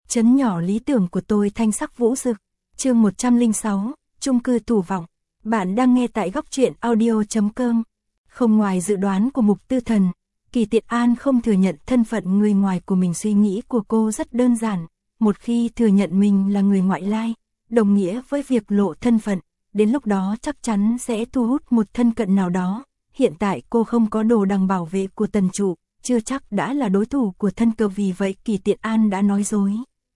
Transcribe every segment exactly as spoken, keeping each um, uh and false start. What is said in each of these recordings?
Trấn nhỏ lý tưởng của tôi thanh sắc vũ rực. Chương một trăm lẻ sáu, chung cư Thủ Vọng. Bạn đang nghe tại góc truyện audio chấm com. Không ngoài dự đoán của Mục Tư Thần, Kỳ Tiện An không thừa nhận thân phận người ngoài của mình. Suy nghĩ của cô rất đơn giản, một khi thừa nhận mình là người ngoại lai, đồng nghĩa với việc lộ thân phận, đến lúc đó chắc chắn sẽ thu hút một thân cận nào đó. Hiện tại cô không có đồ đằng bảo vệ của Tần Trụ, chưa chắc đã là đối thủ của thân cờ, vì vậy Kỳ Tiện An đã nói dối.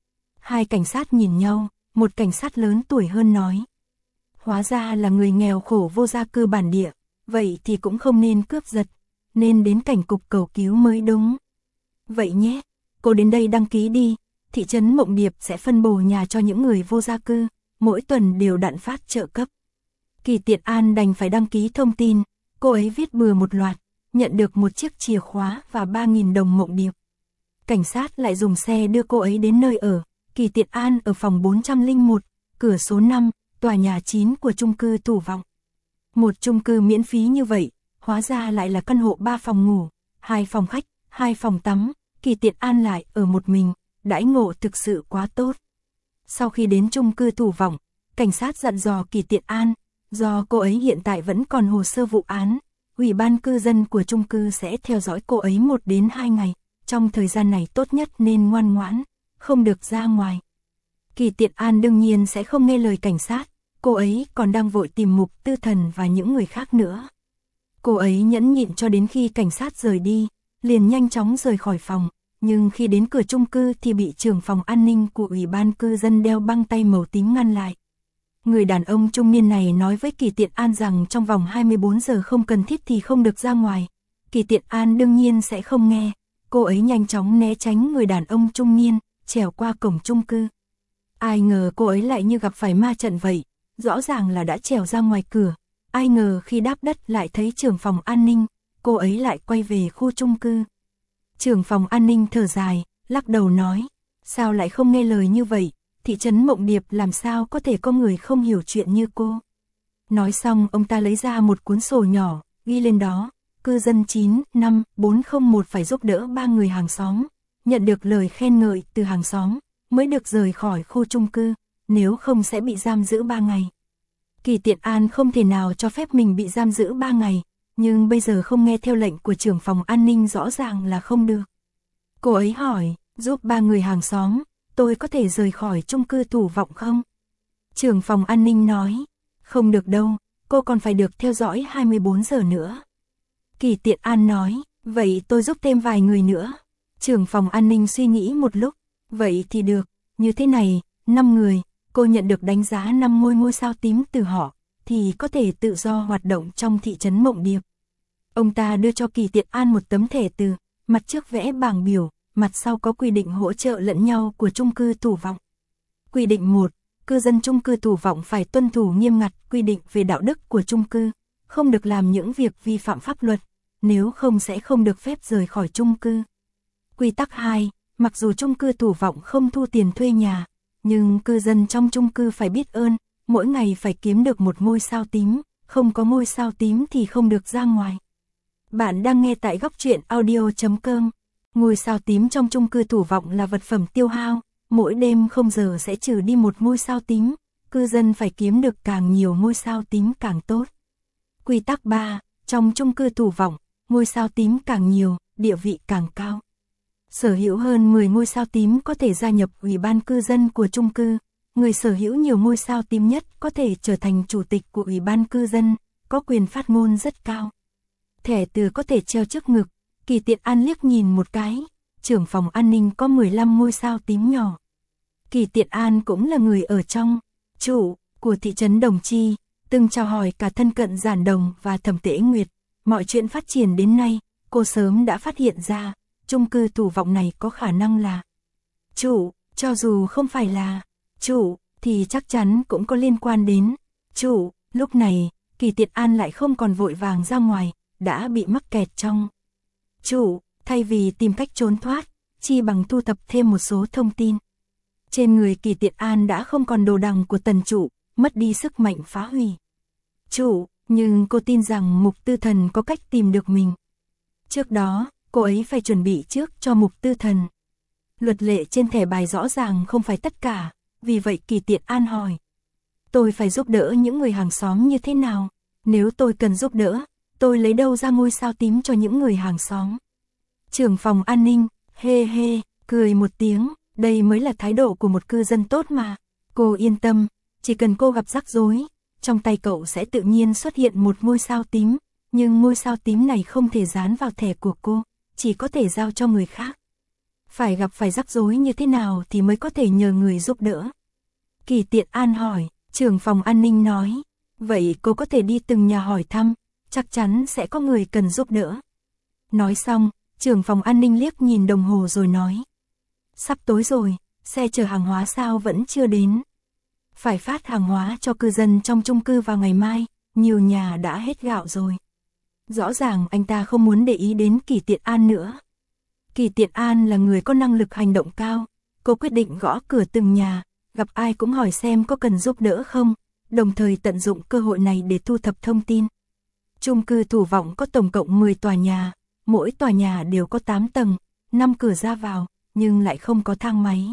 Hai cảnh sát nhìn nhau, một cảnh sát lớn tuổi hơn nói: hóa ra là người nghèo khổ vô gia cư bản địa, vậy thì cũng không nên cướp giật, nên đến cảnh cục cầu cứu mới đúng. Vậy nhé, cô đến đây đăng ký đi, thị trấn Mộng Điệp sẽ phân bổ nhà cho những người vô gia cư, mỗi tuần đều đặn phát trợ cấp. Kỳ Tiện An đành phải đăng ký thông tin, cô ấy viết bừa một loạt, nhận được một chiếc chìa khóa và ba nghìn đồng Mộng Điệp. Cảnh sát lại dùng xe đưa cô ấy đến nơi ở. Kỳ Tiện An ở phòng bốn trăm lẻ một, cửa số năm, tòa nhà chín của chung cư Thủ Vọng. Một chung cư miễn phí như vậy, hóa ra lại là căn hộ ba phòng ngủ, hai phòng khách, hai phòng tắm. Kỳ Tiện An lại ở một mình, đãi ngộ thực sự quá tốt. Sau khi đến chung cư Thủ Vọng, cảnh sát dặn dò Kỳ Tiện An, do cô ấy hiện tại vẫn còn hồ sơ vụ án, ủy ban cư dân của chung cư sẽ theo dõi cô ấy một đến hai ngày, trong thời gian này tốt nhất nên ngoan ngoãn, không được ra ngoài. Kỳ Tiện An đương nhiên sẽ không nghe lời cảnh sát, cô ấy còn đang vội tìm Mục Tư Thần và những người khác nữa. Cô ấy nhẫn nhịn cho đến khi cảnh sát rời đi, liền nhanh chóng rời khỏi phòng, nhưng khi đến cửa chung cư thì bị trưởng phòng an ninh của ủy ban cư dân đeo băng tay màu tím ngăn lại. Người đàn ông trung niên này nói với Kỳ Tiện An rằng trong vòng hai mươi bốn giờ không cần thiết thì không được ra ngoài. Kỳ Tiện An đương nhiên sẽ không nghe, cô ấy nhanh chóng né tránh người đàn ông trung niên, trèo qua cổng chung cư. Ai ngờ cô ấy lại như gặp phải ma trận vậy, rõ ràng là đã trèo ra ngoài cửa, ai ngờ khi đáp đất lại thấy trưởng phòng an ninh, cô ấy lại quay về khu chung cư. Trưởng phòng an ninh thở dài, lắc đầu nói: sao lại không nghe lời như vậy, thị trấn Mộng Điệp làm sao có thể có người không hiểu chuyện như cô. Nói xong ông ta lấy ra một cuốn sổ nhỏ, ghi lên đó: cư dân chín năm bốn không một phải giúp đỡ ba người hàng xóm, nhận được lời khen ngợi từ hàng xóm mới được rời khỏi khu chung cư, nếu không sẽ bị giam giữ ba ngày. Kỳ Tiện An không thể nào cho phép mình bị giam giữ ba ngày, nhưng bây giờ không nghe theo lệnh của trưởng phòng an ninh rõ ràng là không được. Cô ấy hỏi: giúp ba người hàng xóm, tôi có thể rời khỏi chung cư Thủ Vọng không? Trưởng phòng an ninh nói: không được đâu, cô còn phải được theo dõi hai mươi bốn giờ nữa. Kỳ Tiện An nói: vậy tôi giúp thêm vài người nữa. Trưởng phòng an ninh suy nghĩ một lúc: vậy thì được, như thế này, năm người, cô nhận được đánh giá năm ngôi ngôi sao tím từ họ, thì có thể tự do hoạt động trong thị trấn Mộng Điệp. Ông ta đưa cho Kỳ Tiện An một tấm thẻ từ, mặt trước vẽ bảng biểu, mặt sau có quy định hỗ trợ lẫn nhau của chung cư Thủ Vọng. Quy định một, cư dân chung cư Thủ Vọng phải tuân thủ nghiêm ngặt quy định về đạo đức của chung cư, không được làm những việc vi phạm pháp luật, nếu không sẽ không được phép rời khỏi chung cư. Quy tắc hai, mặc dù chung cư Thủ Vọng không thu tiền thuê nhà, nhưng cư dân trong chung cư phải biết ơn, mỗi ngày phải kiếm được một ngôi sao tím, không có ngôi sao tím thì không được ra ngoài. Bạn đang nghe tại góc truyện audio chấm com. Ngôi sao tím trong chung cư Thủ Vọng là vật phẩm tiêu hao, mỗi đêm không giờ sẽ trừ đi một ngôi sao tím, cư dân phải kiếm được càng nhiều ngôi sao tím càng tốt. Quy tắc ba, trong chung cư Thủ Vọng, ngôi sao tím càng nhiều, địa vị càng cao. Sở hữu hơn mười ngôi sao tím có thể gia nhập ủy ban cư dân của chung cư, người sở hữu nhiều ngôi sao tím nhất có thể trở thành chủ tịch của ủy ban cư dân, có quyền phát ngôn rất cao. Thẻ từ có thể treo trước ngực. Kỳ Tiện An liếc nhìn một cái, trưởng phòng an ninh có mười lăm ngôi sao tím nhỏ. Kỳ Tiện An cũng là người ở trong trụ của thị trấn Đồng Chi, từng chào hỏi cả thân cận Giản Đồng và Thẩm Tế Nguyệt. Mọi chuyện phát triển đến nay, cô sớm đã phát hiện ra, chung cư Thủ Vọng này có khả năng là trụ, cho dù không phải là trụ, thì chắc chắn cũng có liên quan đến trụ. Lúc này, Kỳ Tiện An lại không còn vội vàng ra ngoài, đã bị mắc kẹt trong trụ, thay vì tìm cách trốn thoát, chi bằng thu thập thêm một số thông tin. Trên người Kỳ Tiện An đã không còn đồ đằng của Tần Trụ, mất đi sức mạnh phá hủy trụ, nhưng cô tin rằng Mục Tư Thần có cách tìm được mình. Trước đó, cô ấy phải chuẩn bị trước cho Mục Tư Thần. Luật lệ trên thẻ bài rõ ràng không phải tất cả, vì vậy Kỳ Tiện An hỏi. Tôi phải giúp đỡ những người hàng xóm như thế nào? Nếu tôi cần giúp đỡ, tôi lấy đâu ra ngôi sao tím cho những người hàng xóm? Trưởng phòng an ninh, hê hê, cười một tiếng, đây mới là thái độ của một cư dân tốt mà. Cô yên tâm, chỉ cần cô gặp rắc rối, trong tay cậu sẽ tự nhiên xuất hiện một ngôi sao tím, nhưng ngôi sao tím này không thể dán vào thẻ của cô, chỉ có thể giao cho người khác. Phải gặp phải rắc rối như thế nào thì mới có thể nhờ người giúp đỡ? Kỳ Tiện An hỏi, trưởng phòng an ninh nói, vậy cô có thể đi từng nhà hỏi thăm, chắc chắn sẽ có người cần giúp đỡ. Nói xong, trưởng phòng an ninh liếc nhìn đồng hồ rồi nói, sắp tối rồi, xe chở hàng hóa sao vẫn chưa đến? Phải phát hàng hóa cho cư dân trong chung cư vào ngày mai, nhiều nhà đã hết gạo rồi. Rõ ràng anh ta không muốn để ý đến Kỳ Tiện An nữa. Kỳ Tiện An là người có năng lực hành động cao, cô quyết định gõ cửa từng nhà, gặp ai cũng hỏi xem có cần giúp đỡ không, đồng thời tận dụng cơ hội này để thu thập thông tin. Chung cư Thủ Vọng có tổng cộng mười tòa nhà, mỗi tòa nhà đều có tám tầng, năm cửa ra vào, nhưng lại không có thang máy.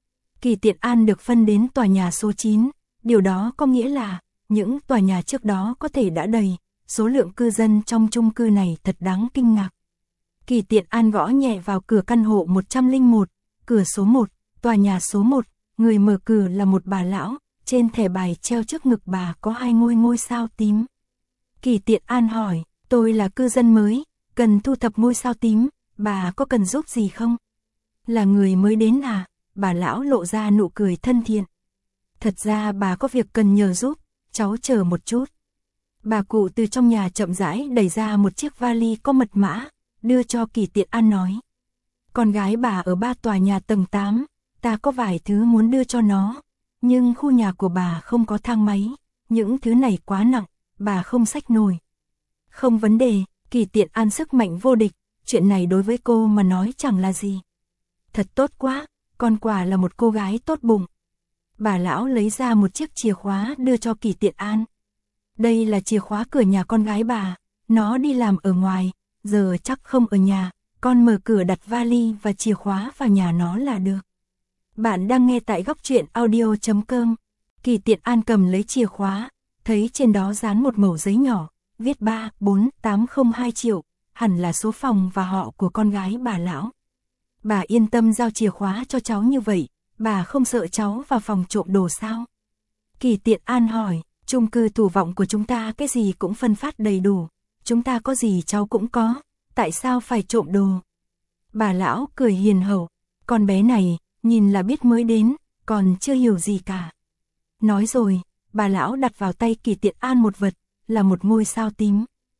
Kỳ Tiện An được phân đến tòa nhà số chín, điều đó có nghĩa là những tòa nhà trước đó có thể đã đầy, số lượng cư dân trong chung cư này thật đáng kinh ngạc. Kỳ Tiện An gõ nhẹ vào cửa căn hộ một trăm lẻ một, cửa số một, tòa nhà số một, người mở cửa là một bà lão, trên thẻ bài treo trước ngực bà có hai ngôi ngôi sao tím. Kỳ Tiện An hỏi, tôi là cư dân mới, cần thu thập ngôi sao tím, bà có cần giúp gì không? Là người mới đến à? Bà lão lộ ra nụ cười thân thiện. Thật ra bà có việc cần nhờ giúp, cháu chờ một chút. Bà cụ từ trong nhà chậm rãi đẩy ra một chiếc vali có mật mã, đưa cho Kỳ Tiện An nói. Con gái bà ở ba tòa nhà tầng tám, ta có vài thứ muốn đưa cho nó, nhưng khu nhà của bà không có thang máy, những thứ này quá nặng, bà không xách nổi. Không vấn đề, Kỳ Tiện An sức mạnh vô địch, chuyện này đối với cô mà nói chẳng là gì. Thật tốt quá, con quả là một cô gái tốt bụng. Bà lão lấy ra một chiếc chìa khóa đưa cho Kỳ Tiện An. Đây là chìa khóa cửa nhà con gái bà, nó đi làm ở ngoài, giờ chắc không ở nhà, con mở cửa đặt vali và chìa khóa vào nhà nó là được. Bạn đang nghe tại góc truyện audio chấm com. Kỳ Tiện An cầm lấy chìa khóa, thấy trên đó dán một mẩu giấy nhỏ, viết ba bốn tám không hai triệu, hẳn là số phòng và họ của con gái bà lão. Bà yên tâm giao chìa khóa cho cháu như vậy, bà không sợ cháu vào phòng trộm đồ sao? Kỳ Tiện An hỏi, chung cư Thủ Vọng của chúng ta cái gì cũng phân phát đầy đủ, chúng ta có gì cháu cũng có, tại sao phải trộm đồ? Bà lão cười hiền hậu, con bé này, nhìn là biết mới đến, còn chưa hiểu gì cả. Nói rồi, bà lão đặt vào tay Kỳ Tiện An một vật, là một ngôi sao tím.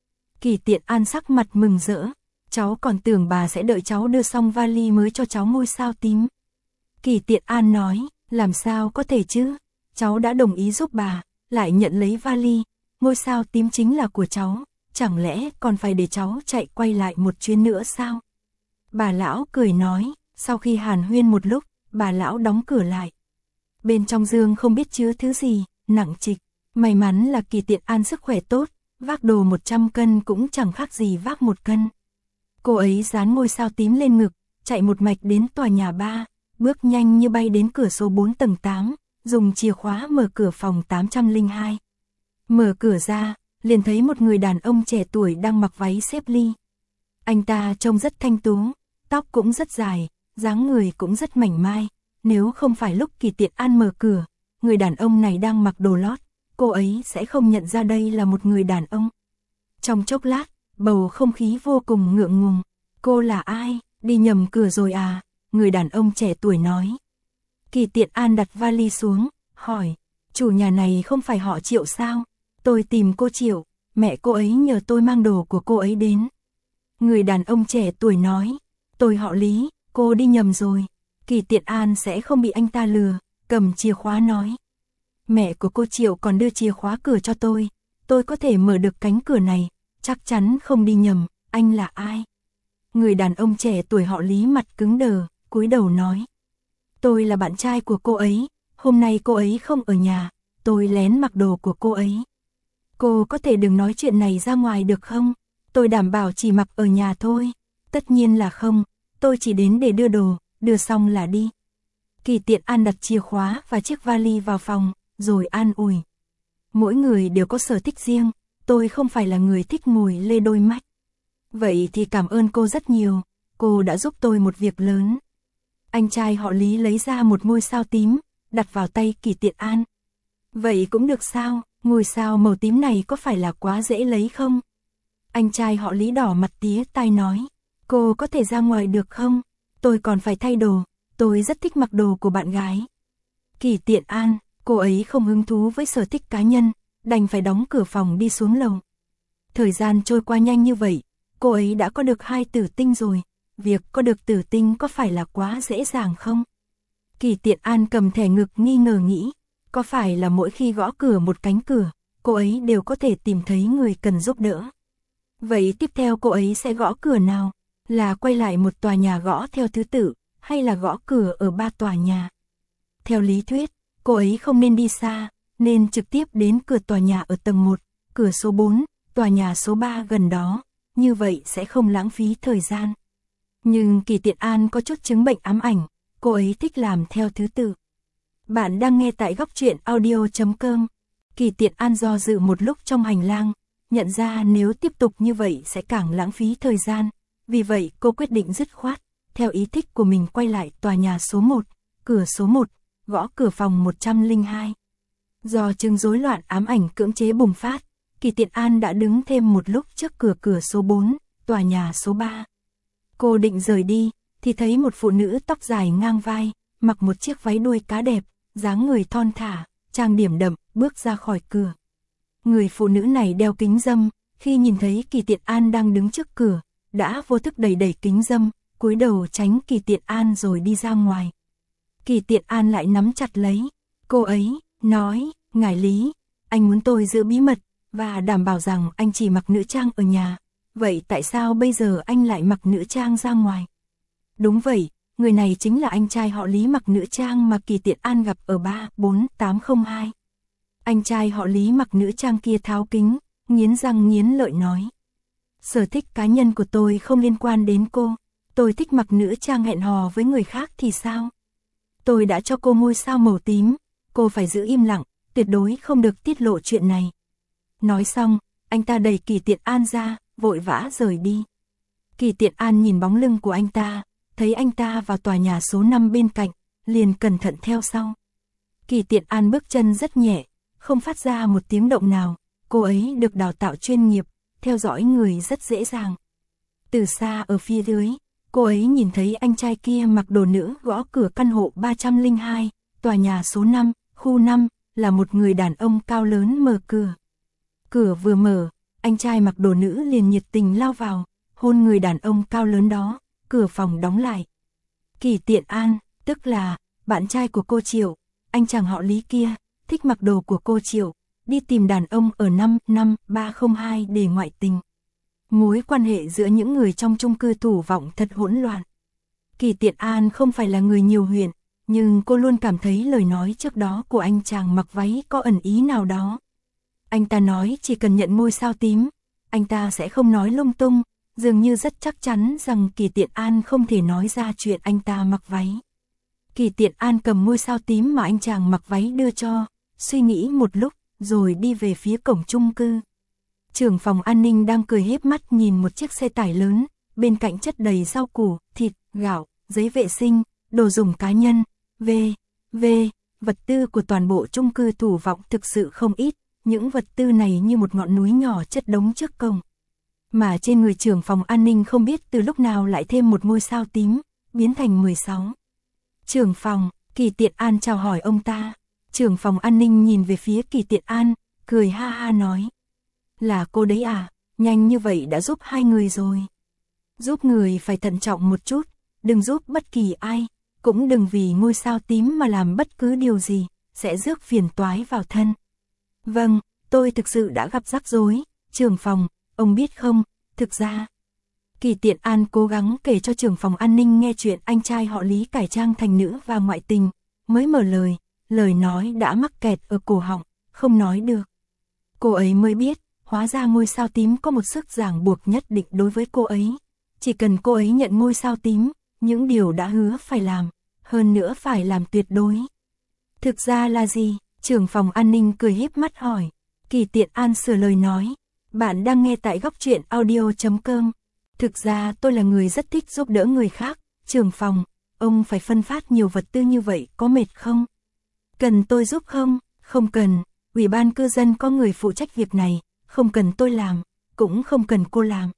Kỳ Tiện An sắc mặt mừng rỡ, cháu còn tưởng bà sẽ đợi cháu đưa xong vali mới cho cháu ngôi sao tím. Kỳ Tiện An nói, làm sao có thể chứ, cháu đã đồng ý giúp bà, lại nhận lấy vali, ngôi sao tím chính là của cháu, chẳng lẽ còn phải để cháu chạy quay lại một chuyến nữa sao? Bà lão cười nói, sau khi hàn huyên một lúc, bà lão đóng cửa lại. Bên trong giường không biết chứa thứ gì, nặng trịch, may mắn là Kỳ Tiện An sức khỏe tốt, vác đồ một trăm cân cũng chẳng khác gì vác một cân. Cô ấy dán ngôi sao tím lên ngực, chạy một mạch đến tòa nhà ba, bước nhanh như bay đến cửa số bốn tầng tám, dùng chìa khóa mở cửa phòng tám không hai. Mở cửa ra, liền thấy một người đàn ông trẻ tuổi đang mặc váy xếp ly. Anh ta trông rất thanh tú, tóc cũng rất dài, dáng người cũng rất mảnh mai, nếu không phải lúc Kỳ Tiện An mở cửa, người đàn ông này đang mặc đồ lót, cô ấy sẽ không nhận ra đây là một người đàn ông. Trong chốc lát, bầu không khí vô cùng ngượng ngùng. Cô là ai? Đi nhầm cửa rồi à? Người đàn ông trẻ tuổi nói. Kỳ Tiện An đặt vali xuống, hỏi, chủ nhà này không phải họ Triệu sao? Tôi tìm cô Triệu, mẹ cô ấy nhờ tôi mang đồ của cô ấy đến. Người đàn ông trẻ tuổi nói, tôi họ Lý, cô đi nhầm rồi. Kỳ Tiện An sẽ không bị anh ta lừa, cầm chìa khóa nói. Mẹ của cô Triệu còn đưa chìa khóa cửa cho tôi, tôi có thể mở được cánh cửa này, chắc chắn không đi nhầm, anh là ai? Người đàn ông trẻ tuổi họ Lý mặt cứng đờ, cúi đầu nói. Tôi là bạn trai của cô ấy, hôm nay cô ấy không ở nhà, tôi lén mặc đồ của cô ấy. Cô có thể đừng nói chuyện này ra ngoài được không? Tôi đảm bảo chỉ mặc ở nhà thôi. Tất nhiên là không, tôi chỉ đến để đưa đồ, đưa xong là đi. Kỳ Tiện An đặt chìa khóa và chiếc vali vào phòng, rồi an ủi. Mỗi người đều có sở thích riêng, tôi không phải là người thích ngồi lê đôi mách. Vậy thì cảm ơn cô rất nhiều, cô đã giúp tôi một việc lớn. Anh trai họ Lý lấy ra một ngôi sao tím, đặt vào tay Kỳ Tiện An. Vậy cũng được sao, ngôi sao màu tím này có phải là quá dễ lấy không? Anh trai họ Lý đỏ mặt tía tai nói. Cô có thể ra ngoài được không? Tôi còn phải thay đồ, tôi rất thích mặc đồ của bạn gái. Kỳ Tiện An, cô ấy không hứng thú với sở thích cá nhân, đành phải đóng cửa phòng đi xuống lầu. Thời gian trôi qua nhanh như vậy, cô ấy đã có được hai tử tinh rồi. Việc có được tử tinh có phải là quá dễ dàng không? Kỳ Tiện An cầm thẻ ngực nghi ngờ nghĩ, có phải là mỗi khi gõ cửa một cánh cửa, cô ấy đều có thể tìm thấy người cần giúp đỡ. Vậy tiếp theo cô ấy sẽ gõ cửa nào? Là quay lại một tòa nhà gõ theo thứ tự, hay là gõ cửa ở ba tòa nhà? Theo lý thuyết, cô ấy không nên đi xa, nên trực tiếp đến cửa tòa nhà ở tầng một, cửa số bốn, tòa nhà số ba gần đó, như vậy sẽ không lãng phí thời gian. Nhưng Kỳ Tiện An có chút chứng bệnh ám ảnh, cô ấy thích làm theo thứ tự. Bạn đang nghe tại góc truyện audio chấm com. Kỳ Tiện An do dự một lúc trong hành lang, nhận ra nếu tiếp tục như vậy sẽ càng lãng phí thời gian. Vì vậy cô quyết định dứt khoát, theo ý thích của mình quay lại tòa nhà số một, cửa số một, gõ cửa phòng một trăm lẻ hai. Do chứng rối loạn ám ảnh cưỡng chế bùng phát, Kỳ Tiện An đã đứng thêm một lúc trước cửa cửa số bốn, tòa nhà số ba. Cô định rời đi, thì thấy một phụ nữ tóc dài ngang vai, mặc một chiếc váy đuôi cá đẹp, dáng người thon thả, trang điểm đậm, bước ra khỏi cửa. Người phụ nữ này đeo kính râm, khi nhìn thấy Kỳ Tiện An đang đứng trước cửa, đã vô thức đẩy đẩy kính râm, cúi đầu tránh Kỳ Tiện An rồi đi ra ngoài. Kỳ Tiện An lại nắm chặt lấy cô ấy, nói, ngài Lý, anh muốn tôi giữ bí mật, và đảm bảo rằng anh chỉ mặc nữ trang ở nhà. Vậy tại sao bây giờ anh lại mặc nữ trang ra ngoài? Đúng vậy, người này chính là anh trai họ Lý mặc nữ trang mà Kỳ Tiện An gặp ở ba bốn tám không hai. Anh trai họ Lý mặc nữ trang kia tháo kính, nghiến răng nghiến lợi nói. Sở thích cá nhân của tôi không liên quan đến cô, tôi thích mặc nữ trang hẹn hò với người khác thì sao? Tôi đã cho cô ngôi sao màu tím, cô phải giữ im lặng, tuyệt đối không được tiết lộ chuyện này. Nói xong, anh ta đẩy Kỳ Tiện An ra, vội vã rời đi. Kỳ Tiện An nhìn bóng lưng của anh ta, thấy anh ta vào tòa nhà số năm bên cạnh, liền cẩn thận theo sau. Kỳ Tiện An bước chân rất nhẹ, không phát ra một tiếng động nào, cô ấy được đào tạo chuyên nghiệp, theo dõi người rất dễ dàng. Từ xa ở phía dưới, cô ấy nhìn thấy anh trai kia mặc đồ nữ gõ cửa căn hộ ba trăm lẻ hai, tòa nhà số năm, khu năm, là một người đàn ông cao lớn mở cửa. Cửa vừa mở, anh trai mặc đồ nữ liền nhiệt tình lao vào, hôn người đàn ông cao lớn đó, cửa phòng đóng lại. Kỳ Tiện An, tức là bạn trai của cô Triệu, anh chàng họ Lý kia, thích mặc đồ của cô Triệu, đi tìm đàn ông ở năm năm ba không hai để ngoại tình. Mối quan hệ giữa những người trong chung cư Thủ Vọng thật hỗn loạn. Kỳ Tiện An không phải là người nhiều huyện, nhưng cô luôn cảm thấy lời nói trước đó của anh chàng mặc váy có ẩn ý nào đó. Anh ta nói chỉ cần nhận ngôi sao tím, anh ta sẽ không nói lung tung, dường như rất chắc chắn rằng Kỳ Tiện An không thể nói ra chuyện anh ta mặc váy. Kỳ Tiện An cầm ngôi sao tím mà anh chàng mặc váy đưa cho, suy nghĩ một lúc, rồi đi về phía cổng chung cư. Trưởng phòng an ninh đang cười híp mắt nhìn một chiếc xe tải lớn, bên cạnh chất đầy rau củ, thịt, gạo, giấy vệ sinh, đồ dùng cá nhân, v, v, vật tư của toàn bộ chung cư Thủ Vọng thực sự không ít, những vật tư này như một ngọn núi nhỏ chất đống trước cổng. Mà trên người trưởng phòng an ninh không biết từ lúc nào lại thêm một ngôi sao tím, biến thành mười sáu. Trưởng phòng, Kỳ Tiện An chào hỏi ông ta. Trưởng phòng an ninh nhìn về phía Kỳ Tiện An, cười ha ha nói. Là cô đấy à, nhanh như vậy đã giúp hai người rồi. Giúp người phải thận trọng một chút, đừng giúp bất kỳ ai, cũng đừng vì ngôi sao tím mà làm bất cứ điều gì, sẽ rước phiền toái vào thân. Vâng, tôi thực sự đã gặp rắc rối, trưởng phòng, ông biết không, thực ra. Kỳ Tiện An cố gắng kể cho trưởng phòng an ninh nghe chuyện anh trai họ Lý cải trang thành nữ và ngoại tình, mới mở lời, lời nói đã mắc kẹt ở cổ họng, không nói được. Cô ấy mới biết, hóa ra ngôi sao tím có một sức ràng buộc nhất định đối với cô ấy. Chỉ cần cô ấy nhận ngôi sao tím, những điều đã hứa phải làm, hơn nữa phải làm tuyệt đối. Thực ra là gì? Trưởng phòng an ninh cười híp mắt hỏi. Kỳ Tiện An sửa lời nói. Bạn đang nghe tại góc truyện audio chấm com. Thực ra tôi là người rất thích giúp đỡ người khác. Trưởng phòng, ông phải phân phát nhiều vật tư như vậy có mệt không? Cần tôi giúp không? Không cần, ủy ban cư dân có người phụ trách việc này, không cần tôi làm, cũng không cần cô làm.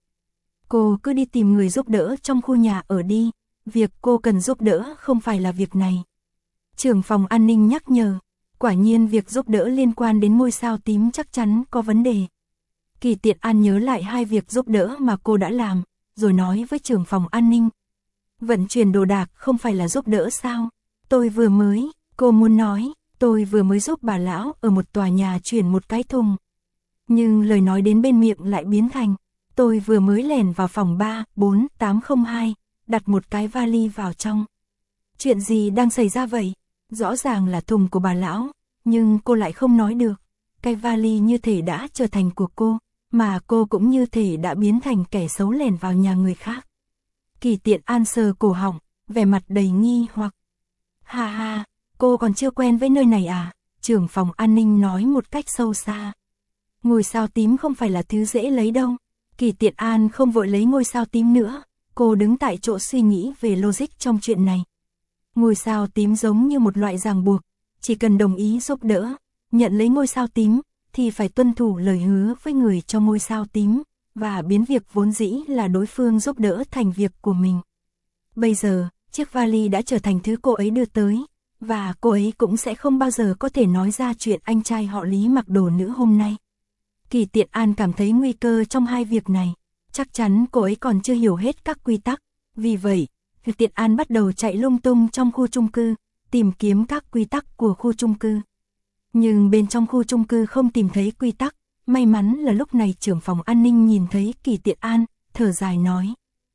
Cô cứ đi tìm người giúp đỡ trong khu nhà ở đi, việc cô cần giúp đỡ không phải là việc này. Trưởng phòng an ninh nhắc nhở, quả nhiên việc giúp đỡ liên quan đến ngôi sao tím chắc chắn có vấn đề. Kỳ Tiện An nhớ lại hai việc giúp đỡ mà cô đã làm, rồi nói với trưởng phòng an ninh. Vận chuyển đồ đạc không phải là giúp đỡ sao? Tôi vừa mới, cô muốn nói, tôi vừa mới giúp bà lão ở một tòa nhà chuyển một cái thùng. Nhưng lời nói đến bên miệng lại biến thành, tôi vừa mới lẻn vào phòng ba bốn tám không hai, đặt một cái vali vào trong. Chuyện gì đang xảy ra vậy? Rõ ràng là thùng của bà lão, nhưng cô lại không nói được. Cái vali như thể đã trở thành của cô, mà cô cũng như thể đã biến thành kẻ xấu lẻn vào nhà người khác. Kỳ Tiện An sờ cổ họng, vẻ mặt đầy nghi hoặc. Ha ha, cô còn chưa quen với nơi này à? Trưởng phòng an ninh nói một cách sâu xa. Ngôi sao tím không phải là thứ dễ lấy đâu. Kỳ Tiện An không vội lấy ngôi sao tím nữa, cô đứng tại chỗ suy nghĩ về logic trong chuyện này. Ngôi sao tím giống như một loại ràng buộc, chỉ cần đồng ý giúp đỡ, nhận lấy ngôi sao tím, thì phải tuân thủ lời hứa với người cho ngôi sao tím, và biến việc vốn dĩ là đối phương giúp đỡ thành việc của mình. Bây giờ, chiếc vali đã trở thành thứ cô ấy đưa tới, và cô ấy cũng sẽ không bao giờ có thể nói ra chuyện anh trai họ Lý mặc đồ nữ hôm nay. Kỳ Tiện An cảm thấy nguy cơ trong hai việc này, chắc chắn cô ấy còn chưa hiểu hết các quy tắc, vì vậy, Kỳ Tiện An bắt đầu chạy lung tung trong khu chung cư, tìm kiếm các quy tắc của khu chung cư. Nhưng bên trong khu chung cư không tìm thấy quy tắc, may mắn là lúc này trưởng phòng an ninh nhìn thấy Kỳ Tiện An, thở dài nói.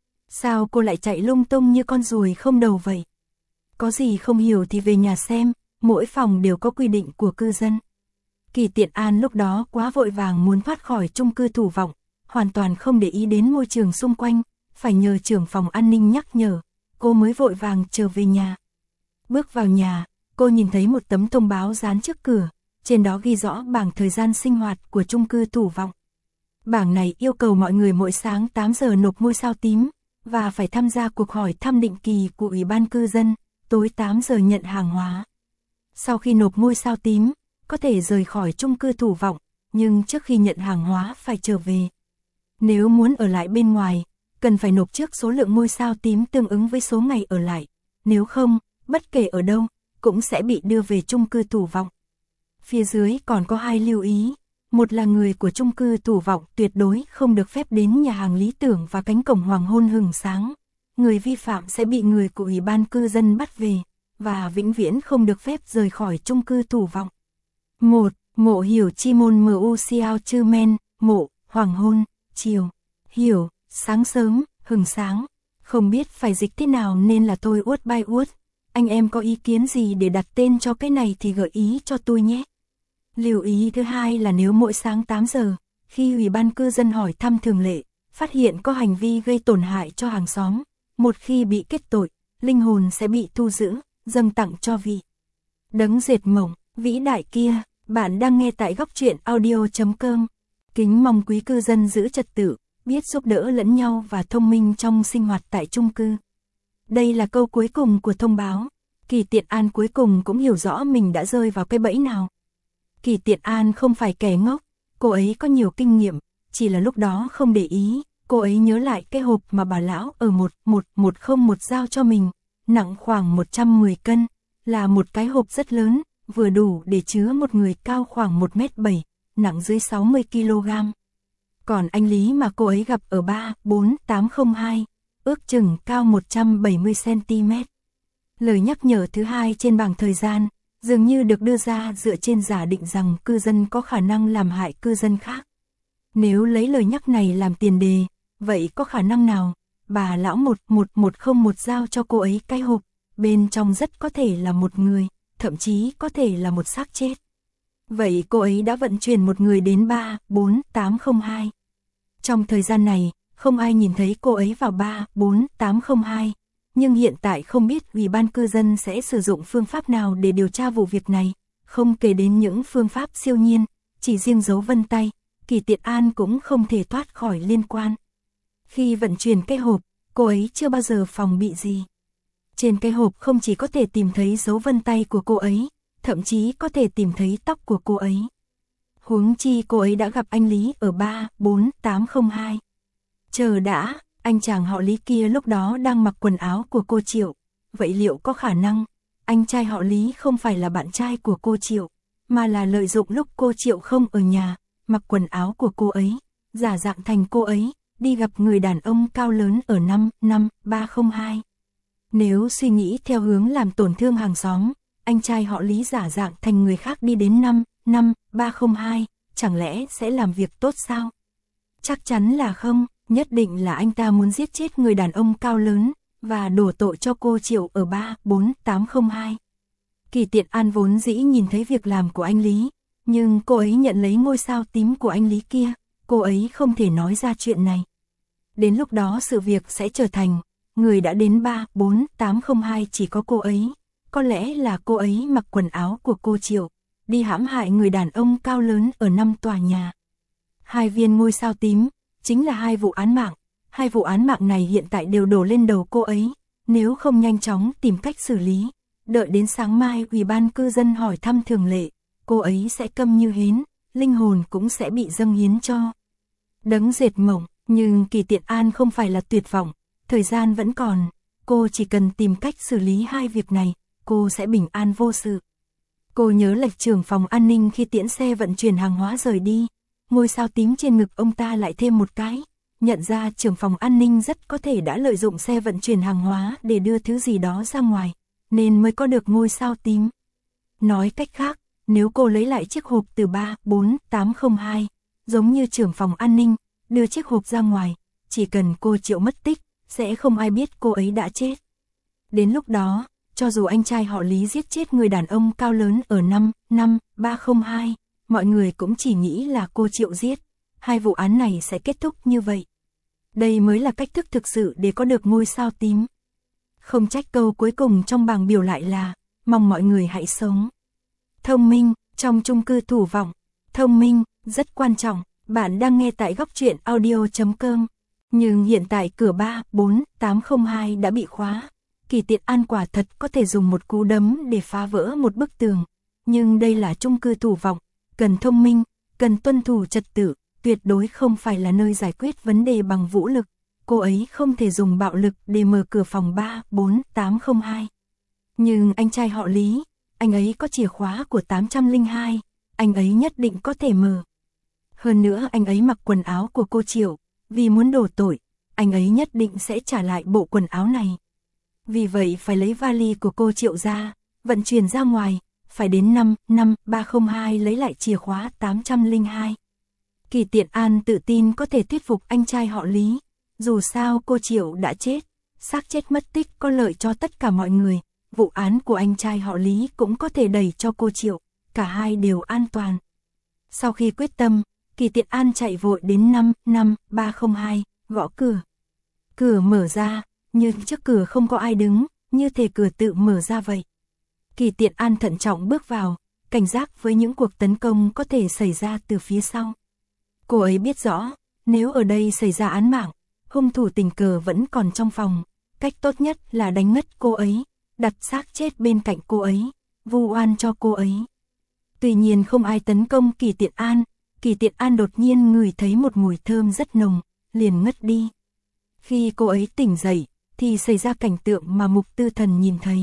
Sao cô lại chạy lung tung như con ruồi không đầu vậy? Có gì không hiểu thì về nhà xem, mỗi phòng đều có quy định của cư dân. Kỳ Tiện An lúc đó quá vội vàng muốn thoát khỏi chung cư Thủ Vọng, hoàn toàn không để ý đến môi trường xung quanh, phải nhờ trưởng phòng an ninh nhắc nhở, cô mới vội vàng trở về nhà. Bước vào nhà, cô nhìn thấy một tấm thông báo dán trước cửa, trên đó ghi rõ bảng thời gian sinh hoạt của chung cư Thủ Vọng. Bảng này yêu cầu mọi người mỗi sáng tám giờ nộp ngôi sao tím, và phải tham gia cuộc hỏi thăm định kỳ của Ủy ban cư dân, tối tám giờ nhận hàng hóa. Sau khi nộp ngôi sao tím, có thể rời khỏi chung cư Thủ Vọng, nhưng trước khi nhận hàng hóa phải trở về. Nếu muốn ở lại bên ngoài, cần phải nộp trước số lượng ngôi sao tím tương ứng với số ngày ở lại, nếu không, bất kể ở đâu, cũng sẽ bị đưa về chung cư Thủ Vọng. Phía dưới còn có hai lưu ý, một là người của chung cư Thủ Vọng tuyệt đối không được phép đến nhà hàng Lý Tưởng và cánh cổng hoàng hôn hừng sáng, người vi phạm sẽ bị người của Ủy ban cư dân bắt về, và vĩnh viễn không được phép rời khỏi chung cư Thủ Vọng. một. Mộ Hiểu Chi Môn Mu Xiao Chư Men, mộ, hoàng hôn, chiều, hiểu, sáng sớm, hừng sáng, không biết phải dịch thế nào nên là tôi uất bai uất. Anh em có ý kiến gì để đặt tên cho cái này thì gợi ý cho tôi nhé. Lưu ý thứ hai là nếu mỗi sáng tám giờ, khi Ủy ban cư dân hỏi thăm thường lệ, phát hiện có hành vi gây tổn hại cho hàng xóm, một khi bị kết tội, linh hồn sẽ bị thu giữ, dâng tặng cho vị đấng dệt mộng vĩ đại kia. Bạn đang nghe tại góc truyện audio chấm com. Kính mong quý cư dân giữ trật tự, biết giúp đỡ lẫn nhau và thông minh trong sinh hoạt tại chung cư. Đây là câu cuối cùng của thông báo. Kỳ Tiện An cuối cùng cũng hiểu rõ mình đã rơi vào cái bẫy nào. Kỳ Tiện An không phải kẻ ngốc, cô ấy có nhiều kinh nghiệm, chỉ là lúc đó không để ý. Cô ấy nhớ lại cái hộp mà bà lão ở một một một không một giao cho mình, nặng khoảng một trăm mười cân, là một cái hộp rất lớn, vừa đủ để chứa một người cao khoảng một mét bảy, nặng dưới sáu mươi ki lô gam. Còn anh Lý mà cô ấy gặp ở ba bốn tám không hai, ước chừng cao một trăm bảy mươi xăng ti mét. Lời nhắc nhở thứ hai trên bảng thời gian, dường như được đưa ra dựa trên giả định rằng cư dân có khả năng làm hại cư dân khác. Nếu lấy lời nhắc này làm tiền đề, vậy có khả năng nào, bà lão một một một không một giao cho cô ấy cái hộp, bên trong rất có thể là một người, thậm chí có thể là một xác chết. Vậy cô ấy đã vận chuyển một người đến ba bốn tám không hai. Trong thời gian này, không ai nhìn thấy cô ấy vào ba bốn tám không hai, nhưng hiện tại không biết Ủy ban cư dân sẽ sử dụng phương pháp nào để điều tra vụ việc này, không kể đến những phương pháp siêu nhiên, chỉ riêng dấu vân tay, Kỳ Tiện An cũng không thể thoát khỏi liên quan. Khi vận chuyển cái hộp, cô ấy chưa bao giờ phòng bị gì. Trên cái hộp không chỉ có thể tìm thấy dấu vân tay của cô ấy, thậm chí có thể tìm thấy tóc của cô ấy. Huống chi cô ấy đã gặp anh Lý ở ba bốn tám không hai. Chờ đã, anh chàng họ Lý kia lúc đó đang mặc quần áo của cô Triệu. Vậy liệu có khả năng, anh trai họ Lý không phải là bạn trai của cô Triệu, mà là lợi dụng lúc cô Triệu không ở nhà, mặc quần áo của cô ấy, giả dạng thành cô ấy, đi gặp người đàn ông cao lớn ở năm năm ba không hai. Nếu suy nghĩ theo hướng làm tổn thương hàng xóm, anh trai họ Lý giả dạng thành người khác đi đến năm năm ba không hai, chẳng lẽ sẽ làm việc tốt sao? Chắc chắn là không, nhất định là anh ta muốn giết chết người đàn ông cao lớn, và đổ tội cho cô Triệu ở ba bốn tám không hai. Kỳ Tiện An vốn dĩ nhìn thấy việc làm của anh Lý, nhưng cô ấy nhận lấy ngôi sao tím của anh Lý kia, cô ấy không thể nói ra chuyện này. Đến lúc đó sự việc sẽ trở thành, người đã đến ba bốn tám không hai chỉ có cô ấy, có lẽ là cô ấy mặc quần áo của cô Triệu, đi hãm hại người đàn ông cao lớn ở năm tòa nhà. Hai viên ngôi sao tím, chính là hai vụ án mạng, hai vụ án mạng này hiện tại đều đổ lên đầu cô ấy, nếu không nhanh chóng tìm cách xử lý, đợi đến sáng mai Ủy ban cư dân hỏi thăm thường lệ, cô ấy sẽ câm như hến, linh hồn cũng sẽ bị dâng hiến cho đấng dệt mộng. Nhưng Kỳ Tiện An không phải là tuyệt vọng, thời gian vẫn còn, cô chỉ cần tìm cách xử lý hai việc này, cô sẽ bình an vô sự. Cô nhớ lệch trưởng phòng an ninh khi tiễn xe vận chuyển hàng hóa rời đi, ngôi sao tím trên ngực ông ta lại thêm một cái, nhận ra trưởng phòng an ninh rất có thể đã lợi dụng xe vận chuyển hàng hóa để đưa thứ gì đó ra ngoài, nên mới có được ngôi sao tím. Nói cách khác, nếu cô lấy lại chiếc hộp từ ba bốn tám không hai, giống như trưởng phòng an ninh, đưa chiếc hộp ra ngoài, chỉ cần cô Triệu mất tích, sẽ không ai biết cô ấy đã chết. Đến lúc đó, cho dù anh trai họ Lý giết chết người đàn ông cao lớn ở năm năm ba không hai, mọi người cũng chỉ nghĩ là cô Triệu giết, hai vụ án này sẽ kết thúc như vậy. Đây mới là cách thức thực sự để có được ngôi sao tím. Không trách câu cuối cùng trong bảng biểu lại là, mong mọi người hãy sống thông minh, trong chung cư Thủ Vọng. Thông minh, rất quan trọng. Bạn đang nghe tại góc truyện audio chấm com. Nhưng hiện tại cửa ba bốn tám không hai đã bị khóa. Kỳ Tiện An quả thật có thể dùng một cú đấm để phá vỡ một bức tường. Nhưng đây là chung cư Thủ Vọng, cần thông minh, cần tuân thủ trật tự, tuyệt đối không phải là nơi giải quyết vấn đề bằng vũ lực. Cô ấy không thể dùng bạo lực để mở cửa phòng ba bốn tám không hai. Nhưng anh trai họ Lý, anh ấy có chìa khóa của tám trăm lẻ hai, anh ấy nhất định có thể mở. Hơn nữa anh ấy mặc quần áo của cô Triệu, vì muốn đổ tội, anh ấy nhất định sẽ trả lại bộ quần áo này. Vì vậy phải lấy vali của cô Triệu ra, vận chuyển ra ngoài, phải đến năm năm ba không hai lấy lại chìa khóa tám trăm lẻ hai. Kỳ Tiện An tự tin có thể thuyết phục anh trai họ Lý, dù sao cô Triệu đã chết, xác chết mất tích có lợi cho tất cả mọi người, vụ án của anh trai họ Lý cũng có thể đẩy cho cô Triệu, cả hai đều an toàn. Sau khi quyết tâm, Kỳ Tiện An chạy vội đến năm năm ba không hai, gõ cửa. Cửa mở ra, nhưng trước cửa không có ai đứng, như thể cửa tự mở ra vậy. Kỳ Tiện An thận trọng bước vào, cảnh giác với những cuộc tấn công có thể xảy ra từ phía sau. Cô ấy biết rõ, nếu ở đây xảy ra án mạng, hung thủ tình cờ vẫn còn trong phòng, cách tốt nhất là đánh ngất cô ấy, đặt xác chết bên cạnh cô ấy, vu oan cho cô ấy. Tuy nhiên không ai tấn công Kỳ Tiện An, Kỳ Tiện An đột nhiên ngửi thấy một mùi thơm rất nồng, liền ngất đi. Khi cô ấy tỉnh dậy, thì xảy ra cảnh tượng mà Mục Tư Thần nhìn thấy.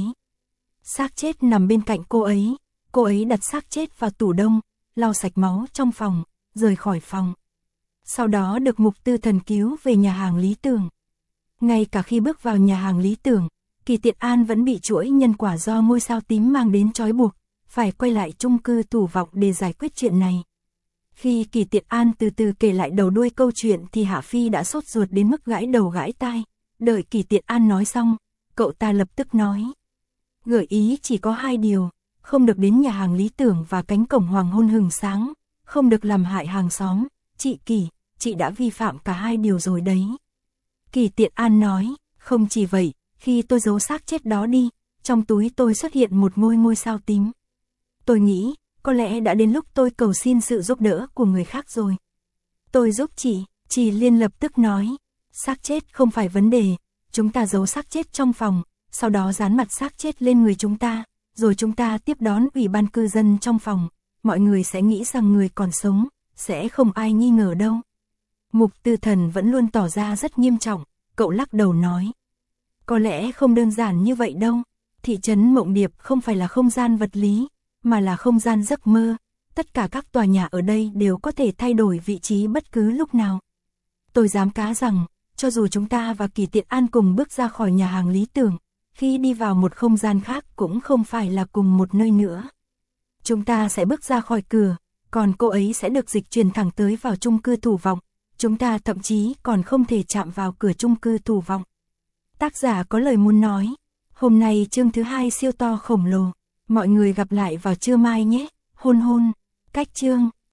Xác chết nằm bên cạnh cô ấy, cô ấy đặt xác chết vào tủ đông, lau sạch máu trong phòng, rời khỏi phòng. Sau đó được Mục Tư Thần cứu về nhà hàng Lý Tưởng. Ngay cả khi bước vào nhà hàng Lý Tưởng, Kỳ Tiện An vẫn bị chuỗi nhân quả do ngôi sao tím mang đến trói buộc, phải quay lại chung cư Thủ Vọng để giải quyết chuyện này. Khi Kỳ Tiện An từ từ kể lại đầu đuôi câu chuyện thì Hạ Phi đã sốt ruột đến mức gãi đầu gãi tai. Đợi Kỳ Tiện An nói xong, cậu ta lập tức nói. Gợi ý chỉ có hai điều, không được đến nhà hàng Lý Tưởng và cánh cổng hoàng hôn hừng sáng, không được làm hại hàng xóm. Chị Kỳ, chị đã vi phạm cả hai điều rồi đấy. Kỳ Tiện An nói, không chỉ vậy, Khi tôi giấu xác chết đó đi, trong túi tôi xuất hiện một ngôi ngôi sao tím. Tôi nghĩ, có lẽ đã đến lúc tôi cầu xin sự giúp đỡ của người khác rồi. Tôi giúp chị, chị Liên lập tức nói. Xác chết không phải vấn đề, chúng ta giấu xác chết trong phòng, sau đó dán mặt xác chết lên người chúng ta, rồi chúng ta tiếp đón ủy ban cư dân trong phòng. Mọi người sẽ nghĩ rằng người còn sống, sẽ không ai nghi ngờ đâu. Mục Tư Thần vẫn luôn tỏ ra rất nghiêm trọng, cậu lắc đầu nói. Có lẽ không đơn giản như vậy đâu, thị trấn Mộng Điệp không phải là không gian vật lý, mà là không gian giấc mơ. Tất cả các tòa nhà ở đây đều có thể thay đổi vị trí bất cứ lúc nào. Tôi dám cá rằng, cho dù chúng ta và Kỳ Tiện An cùng bước ra khỏi nhà hàng lý tưởng, khi đi vào một không gian khác cũng không phải là cùng một nơi nữa. Chúng ta sẽ bước ra khỏi cửa, còn cô ấy sẽ được dịch chuyển thẳng tới vào chung cư Thủ Vọng. Chúng ta thậm chí còn không thể chạm vào cửa chung cư Thủ Vọng. Tác giả có lời muốn nói. Hôm nay chương thứ hai siêu to khổng lồ. Mọi người gặp lại vào trưa mai nhé. Hôn hôn. Cách chương.